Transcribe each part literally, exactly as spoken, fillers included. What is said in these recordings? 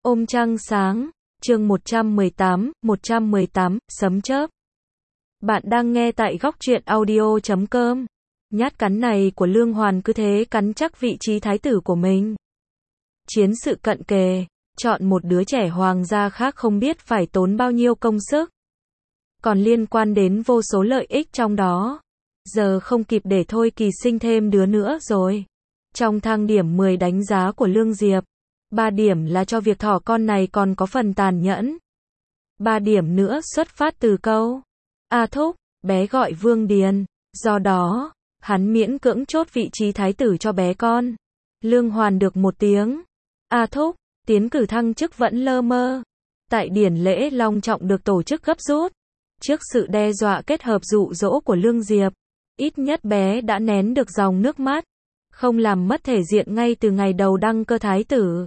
Ôm trăng sáng, chương một trăm mười tám, một trăm mười tám, sấm chớp. Bạn đang nghe tại góc truyện audio chấm com. Nhát cắn này của Lương Hoàn cứ thế cắn chắc vị trí thái tử của mình. Chiến sự cận kề, chọn một đứa trẻ hoàng gia khác không biết phải tốn bao nhiêu công sức. Còn liên quan đến vô số lợi ích trong đó. Giờ không kịp để Thôi Kỳ sinh thêm đứa nữa rồi. Trong thang điểm mười đánh giá của Lương Diệp, ba điểm là cho việc thỏ con này còn có phần tàn nhẫn. ba điểm nữa xuất phát từ câu A Thúc, bé gọi Vương Điền, do đó, hắn miễn cưỡng chốt vị trí thái tử cho bé con. Lương Hoàn được một tiếng A Thúc, tiến cử thăng chức vẫn lơ mơ. Tại điển lễ long trọng được tổ chức gấp rút. Trước sự đe dọa kết hợp dụ dỗ của Lương Diệp, ít nhất bé đã nén được dòng nước mắt, không làm mất thể diện ngay từ ngày đầu đăng cơ thái tử.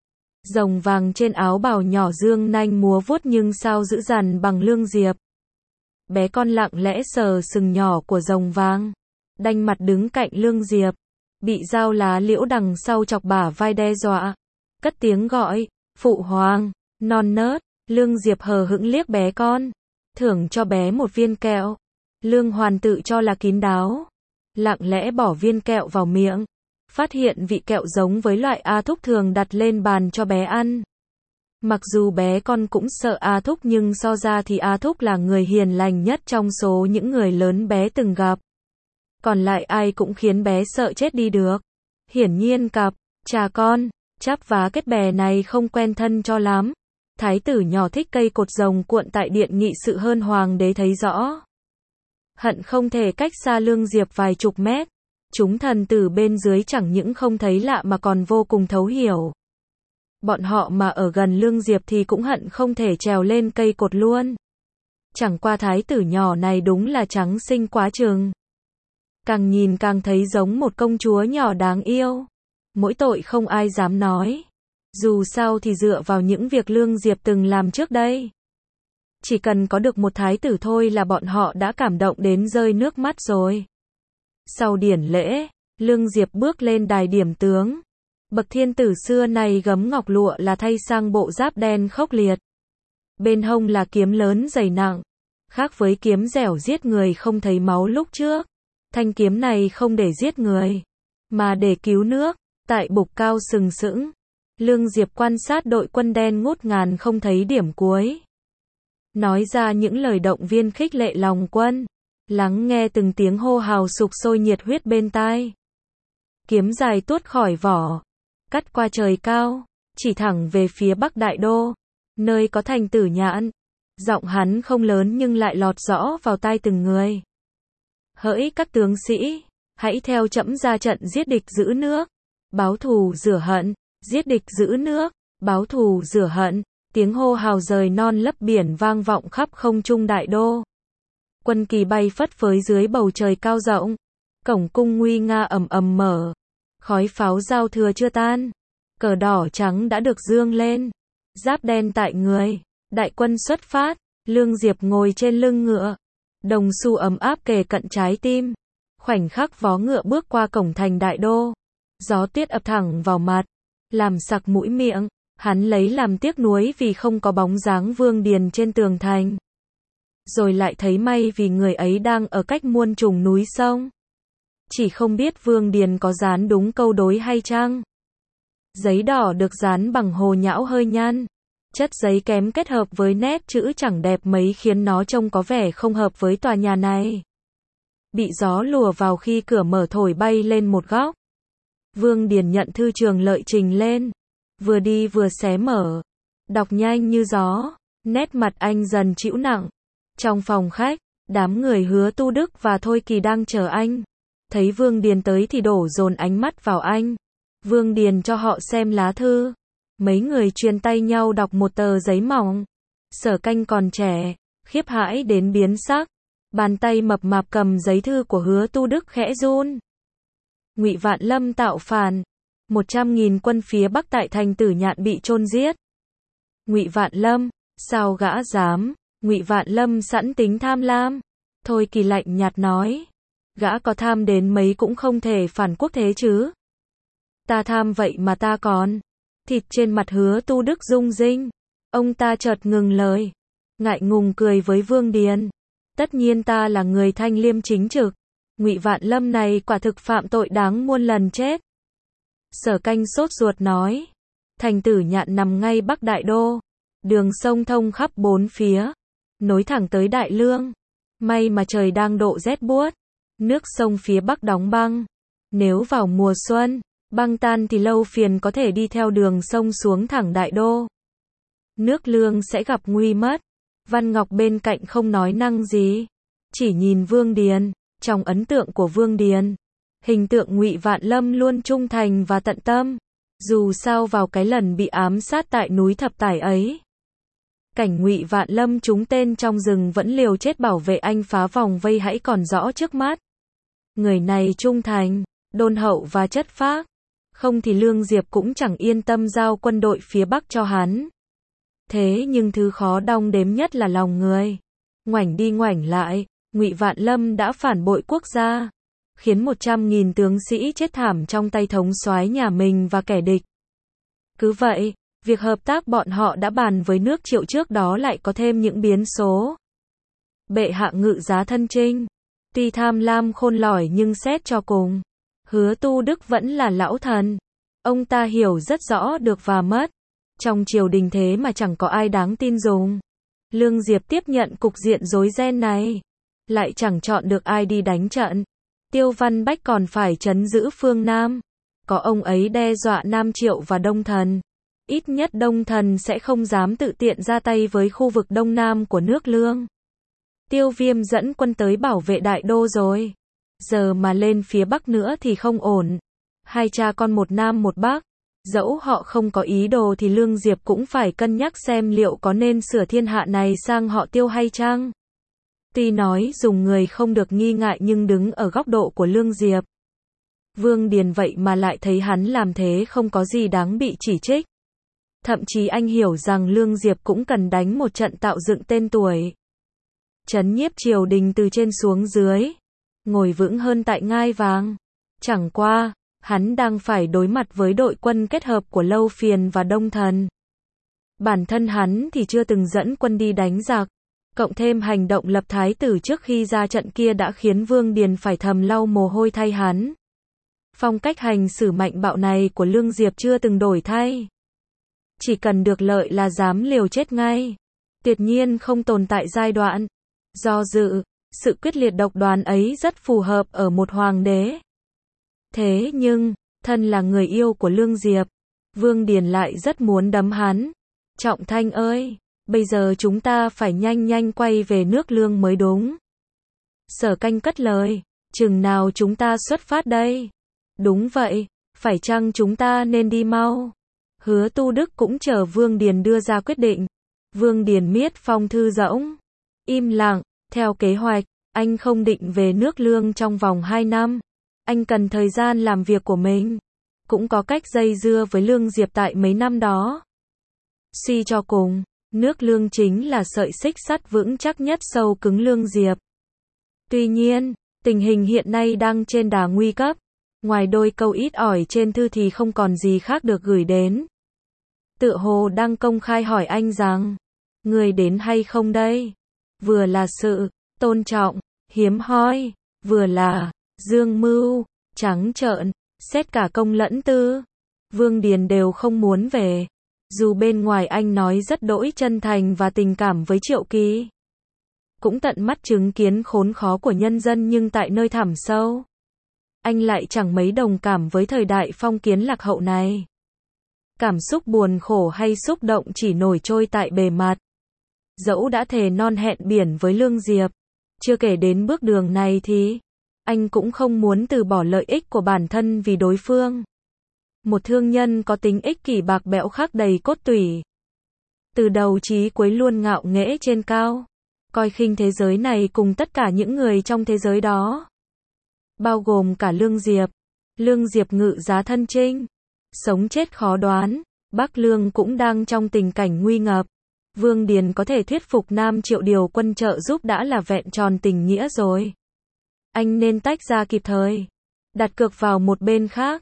Rồng vàng trên áo bào nhỏ dương nanh múa vuốt nhưng sao dữ dằn bằng Lương Diệp. Bé con lặng lẽ sờ sừng nhỏ của rồng vàng, đanh mặt đứng cạnh Lương Diệp, bị dao lá liễu đằng sau chọc bả vai đe dọa, cất tiếng gọi, phụ hoàng, non nớt. Lương Diệp hờ hững liếc bé con, thưởng cho bé một viên kẹo. Lương Hoàn tự cho là kín đáo, lặng lẽ bỏ viên kẹo vào miệng, phát hiện vị kẹo giống với loại A Thúc thường đặt lên bàn cho bé ăn. Mặc dù bé con cũng sợ A Thúc nhưng so ra thì A Thúc là người hiền lành nhất trong số những người lớn bé từng gặp. Còn lại ai cũng khiến bé sợ chết đi được. Hiển nhiên cặp cha con chắp vá kết bè này không quen thân cho lắm. Thái tử nhỏ thích cây cột rồng cuộn tại điện nghị sự hơn hoàng đế thấy rõ. Hận không thể cách xa Lương Diệp vài chục mét. Chúng thần tử bên dưới chẳng những không thấy lạ mà còn vô cùng thấu hiểu. Bọn họ mà ở gần Lương Diệp thì cũng hận không thể trèo lên cây cột luôn. Chẳng qua thái tử nhỏ này đúng là trắng xinh quá chừng. Càng nhìn càng thấy giống một công chúa nhỏ đáng yêu. Mỗi tội không ai dám nói. Dù sao thì dựa vào những việc Lương Diệp từng làm trước đây. Chỉ cần có được một thái tử thôi là bọn họ đã cảm động đến rơi nước mắt rồi. Sau điển lễ, Lương Diệp bước lên đài điểm tướng. Bậc thiên tử xưa này gấm ngọc lụa là thay sang bộ giáp đen khốc liệt. Bên hông là kiếm lớn dày nặng. Khác với kiếm dẻo giết người không thấy máu lúc trước. Thanh kiếm này không để giết người, mà để cứu nước. Tại bục cao sừng sững, Lương Diệp quan sát đội quân đen ngút ngàn không thấy điểm cuối. Nói ra những lời động viên khích lệ lòng quân. Lắng nghe từng tiếng hô hào sục sôi nhiệt huyết bên tai. Kiếm dài tuốt khỏi vỏ, cắt qua trời cao, chỉ thẳng về phía Bắc Đại Đô, nơi có thành Tử Nhạn. Giọng hắn không lớn nhưng lại lọt rõ vào tai từng người. Hỡi các tướng sĩ, hãy theo trẫm ra trận giết địch giữ nước, báo thù rửa hận, giết địch giữ nước, báo thù rửa hận. Tiếng hô hào rời non lấp biển vang vọng khắp không trung Đại Đô. Quân kỳ bay phất phới dưới bầu trời cao rộng. Cổng cung nguy nga ầm ầm mở. Khói pháo giao thừa chưa tan. Cờ đỏ trắng đã được dương lên. Giáp đen tại người. Đại quân xuất phát. Lương Diệp ngồi trên lưng ngựa. Đồng xu ấm áp kề cận trái tim. Khoảnh khắc vó ngựa bước qua cổng thành Đại Đô. Gió tuyết ập thẳng vào mặt, làm sặc mũi miệng. Hắn lấy làm tiếc nuối vì không có bóng dáng Vương Điền trên tường thành. Rồi lại thấy may vì người ấy đang ở cách muôn trùng núi sông. Chỉ không biết Vương Điền có dán đúng câu đối hay chăng? Giấy đỏ được dán bằng hồ nhão hơi nhăn. Chất giấy kém kết hợp với nét chữ chẳng đẹp mấy khiến nó trông có vẻ không hợp với tòa nhà này. Bị gió lùa vào khi cửa mở thổi bay lên một góc. Vương Điền nhận thư Trường Lợi trình lên. Vừa đi vừa xé mở. Đọc nhanh như gió. Nét mặt anh dần trĩu nặng. Trong phòng khách, đám người Hứa Tu Đức và Thôi Kỳ đang chờ anh. Thấy Vương Điền tới thì đổ dồn ánh mắt vào anh. Vương Điền cho họ xem lá thư. Mấy người truyền tay nhau đọc một tờ giấy mỏng. Sở Canh còn trẻ, khiếp hãi đến biến sắc. Bàn tay mập mạp cầm giấy thư của Hứa Tu Đức khẽ run. Ngụy Vạn Lâm tạo phản. Một trăm nghìn quân phía Bắc tại thành Tử Nhạn bị chôn giết. Ngụy Vạn Lâm, sao gã dám? Ngụy Vạn Lâm sẵn tính tham lam. Thôi Kỳ lạnh nhạt nói. Gã có tham đến mấy cũng không thể phản quốc thế chứ. Ta tham vậy mà ta còn Thịt trên mặt Hứa Tu Đức rung rinh. Ông ta chợt ngừng lời. Ngại ngùng cười với Vương Điền. Tất nhiên ta là người thanh liêm chính trực. Ngụy Vạn Lâm này quả thực phạm tội đáng muôn lần chết. Sở Canh sốt ruột nói. Thành Tử Nhạn nằm ngay bắc Đại Đô. Đường sông thông khắp bốn phía. Nối thẳng tới Đại Lương. May mà trời đang độ rét buốt. Nước sông phía bắc đóng băng. Nếu vào mùa xuân, băng tan thì Lâu Phiền có thể đi theo đường sông xuống thẳng Đại Đô. Nước Lương sẽ gặp nguy mất. Văn Ngọc bên cạnh không nói năng gì. Chỉ nhìn Vương Điền. Trong ấn tượng của Vương Điền, hình tượng Ngụy Vạn Lâm luôn trung thành và tận tâm. Dù sao vào cái lần bị ám sát tại núi Thập Tải ấy, cảnh Ngụy Vạn Lâm trúng tên trong rừng vẫn liều chết bảo vệ anh phá vòng vây hãy còn rõ trước mắt. Người này trung thành, đôn hậu và chất phác. Không thì Lương Diệp cũng chẳng yên tâm giao quân đội phía Bắc cho hắn. Thế nhưng thứ khó đong đếm nhất là lòng người. Ngoảnh đi ngoảnh lại, Ngụy Vạn Lâm đã phản bội quốc gia, khiến một trăm nghìn tướng sĩ chết thảm trong tay thống soái nhà mình và kẻ địch. Cứ vậy, việc hợp tác bọn họ đã bàn với nước Triệu trước đó lại có thêm những biến số. Bệ hạ ngự giá thân chinh, tuy tham lam khôn lỏi nhưng xét cho cùng, Hứa Tu Đức vẫn là lão thần. Ông ta hiểu rất rõ được và mất. Trong triều đình thế mà chẳng có ai đáng tin dùng. Lương Diệp tiếp nhận cục diện rối ren này, lại chẳng chọn được ai đi đánh trận. Tiêu Văn Bách còn phải trấn giữ phương Nam. Có ông ấy đe dọa Nam Triệu và Đông Thần. Ít nhất Đông Thần sẽ không dám tự tiện ra tay với khu vực Đông Nam của nước Lương. Tiêu Viêm dẫn quân tới bảo vệ Đại Đô rồi. Giờ mà lên phía Bắc nữa thì không ổn. Hai cha con một Nam một Bắc. Dẫu họ không có ý đồ thì Lương Diệp cũng phải cân nhắc xem liệu có nên sửa thiên hạ này sang họ Tiêu hay chăng. Tuy nói dùng người không được nghi ngại nhưng đứng ở góc độ của Lương Diệp, Vương Điền vậy mà lại thấy hắn làm thế không có gì đáng bị chỉ trích. Thậm chí anh hiểu rằng Lương Diệp cũng cần đánh một trận tạo dựng tên tuổi. Trấn nhiếp triều đình từ trên xuống dưới. Ngồi vững hơn tại ngai vàng. Chẳng qua, hắn đang phải đối mặt với đội quân kết hợp của Lâu Phiền và Đông Thần. Bản thân hắn thì chưa từng dẫn quân đi đánh giặc. Cộng thêm hành động lập thái tử trước khi ra trận kia đã khiến Vương Điền phải thầm lau mồ hôi thay hắn. Phong cách hành xử mạnh bạo này của Lương Diệp chưa từng đổi thay. Chỉ cần được lợi là dám liều chết ngay. Tuyệt nhiên không tồn tại giai đoạn do dự. Sự quyết liệt độc đoán ấy rất phù hợp ở một hoàng đế. Thế nhưng, thân là người yêu của Lương Diệp, Vương Điền lại rất muốn đấm hắn. Trọng Thanh ơi, bây giờ chúng ta phải nhanh nhanh quay về nước Lương mới đúng. Sở Canh cất lời, chừng nào chúng ta xuất phát đây? Đúng vậy, phải chăng chúng ta nên đi mau? Hứa Tu Đức cũng chờ Vương Điền đưa ra quyết định. Vương Điền miết phong thư rỗng, im lặng. Theo kế hoạch, anh không định về nước Lương trong vòng hai năm. Anh cần thời gian làm việc của mình. Cũng có cách dây dưa với Lương Diệp tại mấy năm đó. Suy cho cùng, nước Lương chính là sợi xích sắt vững chắc nhất sâu cứng Lương Diệp. Tuy nhiên, tình hình hiện nay đang trên đà nguy cấp. Ngoài đôi câu ít ỏi trên thư thì không còn gì khác được gửi đến. Tựa hồ đang công khai hỏi anh rằng, người đến hay không đây? Vừa là sự tôn trọng, hiếm hoi, vừa là dương mưu, trắng trợn, xét cả công lẫn tư. Vương Điền đều không muốn về. Dù bên ngoài anh nói rất đỗi chân thành và tình cảm với Triệu Kỳ, cũng tận mắt chứng kiến khốn khó của nhân dân, nhưng tại nơi thẳm sâu, anh lại chẳng mấy đồng cảm với thời đại phong kiến lạc hậu này. Cảm xúc buồn khổ hay xúc động chỉ nổi trôi tại bề mặt. Dẫu đã thề non hẹn biển với Lương Diệp, chưa kể đến bước đường này thì anh cũng không muốn từ bỏ lợi ích của bản thân vì đối phương. Một thương nhân có tính ích kỷ bạc bẽo khắc đầy cốt tủy. Từ đầu chí cuối luôn ngạo nghễ trên cao, coi khinh thế giới này cùng tất cả những người trong thế giới đó. Bao gồm cả Lương Diệp. Lương Diệp ngự giá thân chinh, sống chết khó đoán, Bắc Lương cũng đang trong tình cảnh nguy ngập. Vương Điền có thể thuyết phục Nam Triệu điều quân trợ giúp đã là vẹn tròn tình nghĩa rồi. Anh nên tách ra kịp thời, đặt cược vào một bên khác.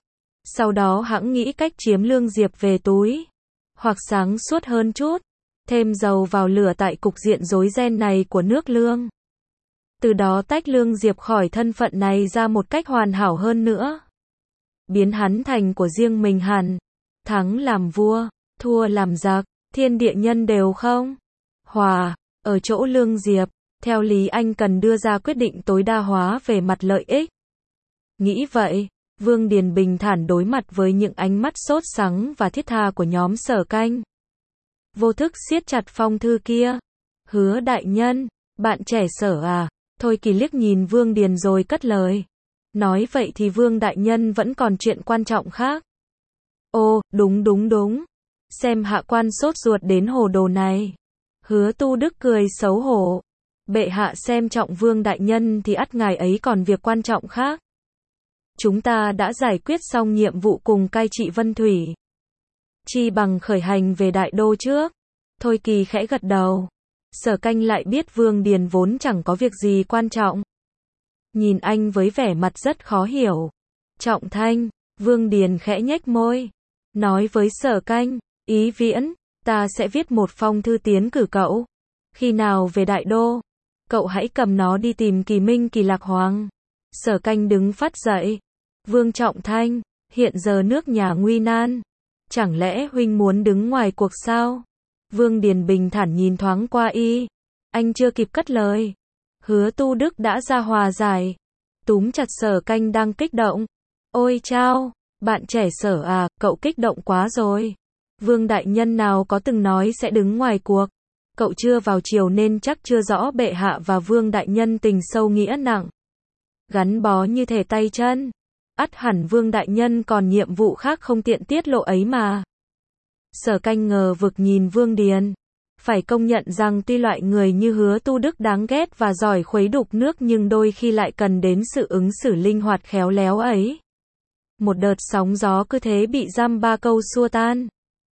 Sau đó hẵng nghĩ cách chiếm Lương Diệp về túi. Hoặc sáng suốt hơn chút, thêm dầu vào lửa tại cục diện rối ren này của nước Lương. Từ đó tách Lương Diệp khỏi thân phận này ra một cách hoàn hảo hơn nữa. Biến hắn thành của riêng mình hẳn. Thắng làm vua, thua làm giặc, thiên địa nhân đều không hòa. Ở chỗ Lương Diệp, theo lý anh cần đưa ra quyết định tối đa hóa về mặt lợi ích. Nghĩ vậy, Vương Điền bình thản đối mặt với những ánh mắt sốt sắng và thiết tha của nhóm Sở Canh. Vô thức siết chặt phong thư kia. Hứa đại nhân, bạn trẻ Sở à? Thôi Kỳ liếc nhìn Vương Điền rồi cất lời. Nói vậy thì Vương đại nhân vẫn còn chuyện quan trọng khác. Ô, đúng đúng đúng. Xem hạ quan sốt ruột đến hồ đồ này. Hứa Tu Đức cười xấu hổ. Bệ hạ xem trọng Vương đại nhân thì ắt ngài ấy còn việc quan trọng khác. Chúng ta đã giải quyết xong nhiệm vụ cùng cai trị Vân Thủy. Chi bằng khởi hành về Đại Đô trước. Thôi Kỳ khẽ gật đầu. Sở Canh lại biết Vương Điền vốn chẳng có việc gì quan trọng. Nhìn anh với vẻ mặt rất khó hiểu. Trọng Thanh, Vương Điền khẽ nhếch môi. Nói với Sở Canh, Ý Viễn, ta sẽ viết một phong thư tiến cử cậu. Khi nào về Đại Đô, cậu hãy cầm nó đi tìm Kỳ Minh Kỳ Lạc Hoàng. Sở Canh đứng phát dậy. Vương Trọng Thanh, hiện giờ nước nhà nguy nan. Chẳng lẽ huynh muốn đứng ngoài cuộc sao? Vương Điền bình thản nhìn thoáng qua y. Anh chưa kịp cất lời. Hứa Tu Đức đã ra hòa giải. Túm chặt Sở Canh đang kích động. Ôi chao, bạn trẻ Sở à, cậu kích động quá rồi. Vương đại nhân nào có từng nói sẽ đứng ngoài cuộc. Cậu chưa vào triều nên chắc chưa rõ bệ hạ và Vương đại nhân tình sâu nghĩa nặng. Gắn bó như thể tay chân. Ắt hẳn Vương đại nhân còn nhiệm vụ khác không tiện tiết lộ ấy mà. Sở Canh ngờ vực nhìn Vương Điền. Phải công nhận rằng tuy loại người như Hứa Tu Đức đáng ghét và giỏi khuấy đục nước nhưng đôi khi lại cần đến sự ứng xử linh hoạt khéo léo ấy. Một đợt sóng gió cứ thế bị dăm ba câu xua tan.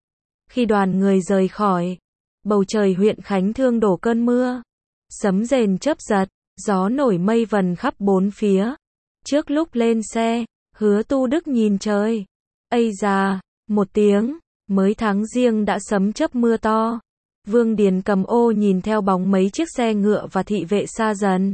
Khi đoàn người rời khỏi, bầu trời huyện Khánh Thương đổ cơn mưa. Sấm rền chớp giật, gió nổi mây vần khắp bốn phía. Trước lúc lên xe, Hứa Tu Đức nhìn trời. Ây da, một tiếng, mới tháng Giêng đã sấm chớp mưa to. Vương Điền cầm ô nhìn theo bóng mấy chiếc xe ngựa và thị vệ xa dần.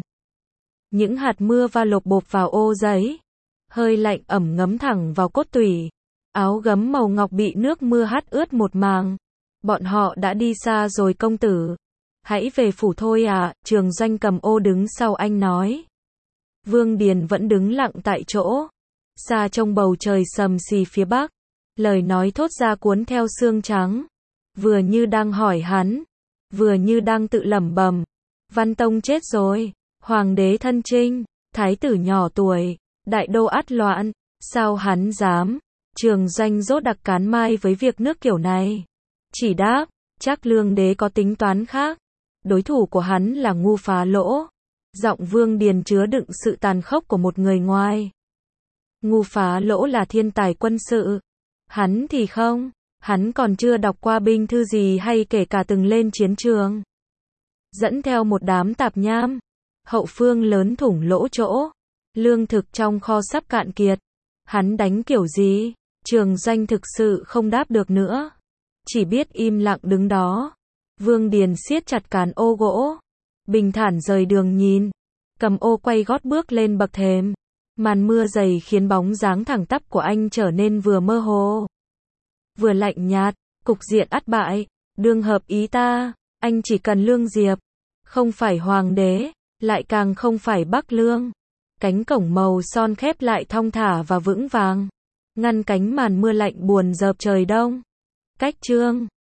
Những hạt mưa va lộp bộp vào ô giấy. Hơi lạnh ẩm ngấm thẳng vào cốt tủy. Áo gấm màu ngọc bị nước mưa hắt ướt một màng. Bọn họ đã đi xa rồi công tử. Hãy về phủ thôi à, Trường Doanh cầm ô đứng sau anh nói. Vương Điền vẫn đứng lặng tại chỗ. Xa trông bầu trời sầm xì phía bắc. Lời nói thốt ra cuốn theo sương trắng. Vừa như đang hỏi hắn. Vừa như đang tự lẩm bẩm. Văn Tông chết rồi. Hoàng đế thân trinh. Thái tử nhỏ tuổi. Đại đô ắt loạn. Sao hắn dám? Trường Doanh rốt đặc cán mai với việc nước kiểu này. Chỉ đáp. Chắc Lương đế có tính toán khác. Đối thủ của hắn là Ngu Phá Lỗ. Giọng Vương Điền chứa đựng sự tàn khốc của một người ngoài. Ngu Phá Lỗ là thiên tài quân sự. Hắn thì không. Hắn còn chưa đọc qua binh thư gì hay kể cả từng lên chiến trường. Dẫn theo một đám tạp nham. Hậu phương lớn thủng lỗ chỗ. Lương thực trong kho sắp cạn kiệt. Hắn đánh kiểu gì? Trường Doanh thực sự không đáp được nữa. Chỉ biết im lặng đứng đó. Vương Điền siết chặt cán ô gỗ. Bình thản rời đường nhìn. Cầm ô quay gót bước lên bậc thềm. Màn mưa dày khiến bóng dáng thẳng tắp của anh trở nên vừa mơ hồ, vừa lạnh nhạt. Cục diện ắt bại. Đương hợp ý ta. Anh chỉ cần Lương Diệp. Không phải hoàng đế. Lại càng không phải Bắc Lương. Cánh cổng màu son khép lại thong thả và vững vàng. Ngăn cánh màn mưa lạnh buồn dợp trời đông. Cách chương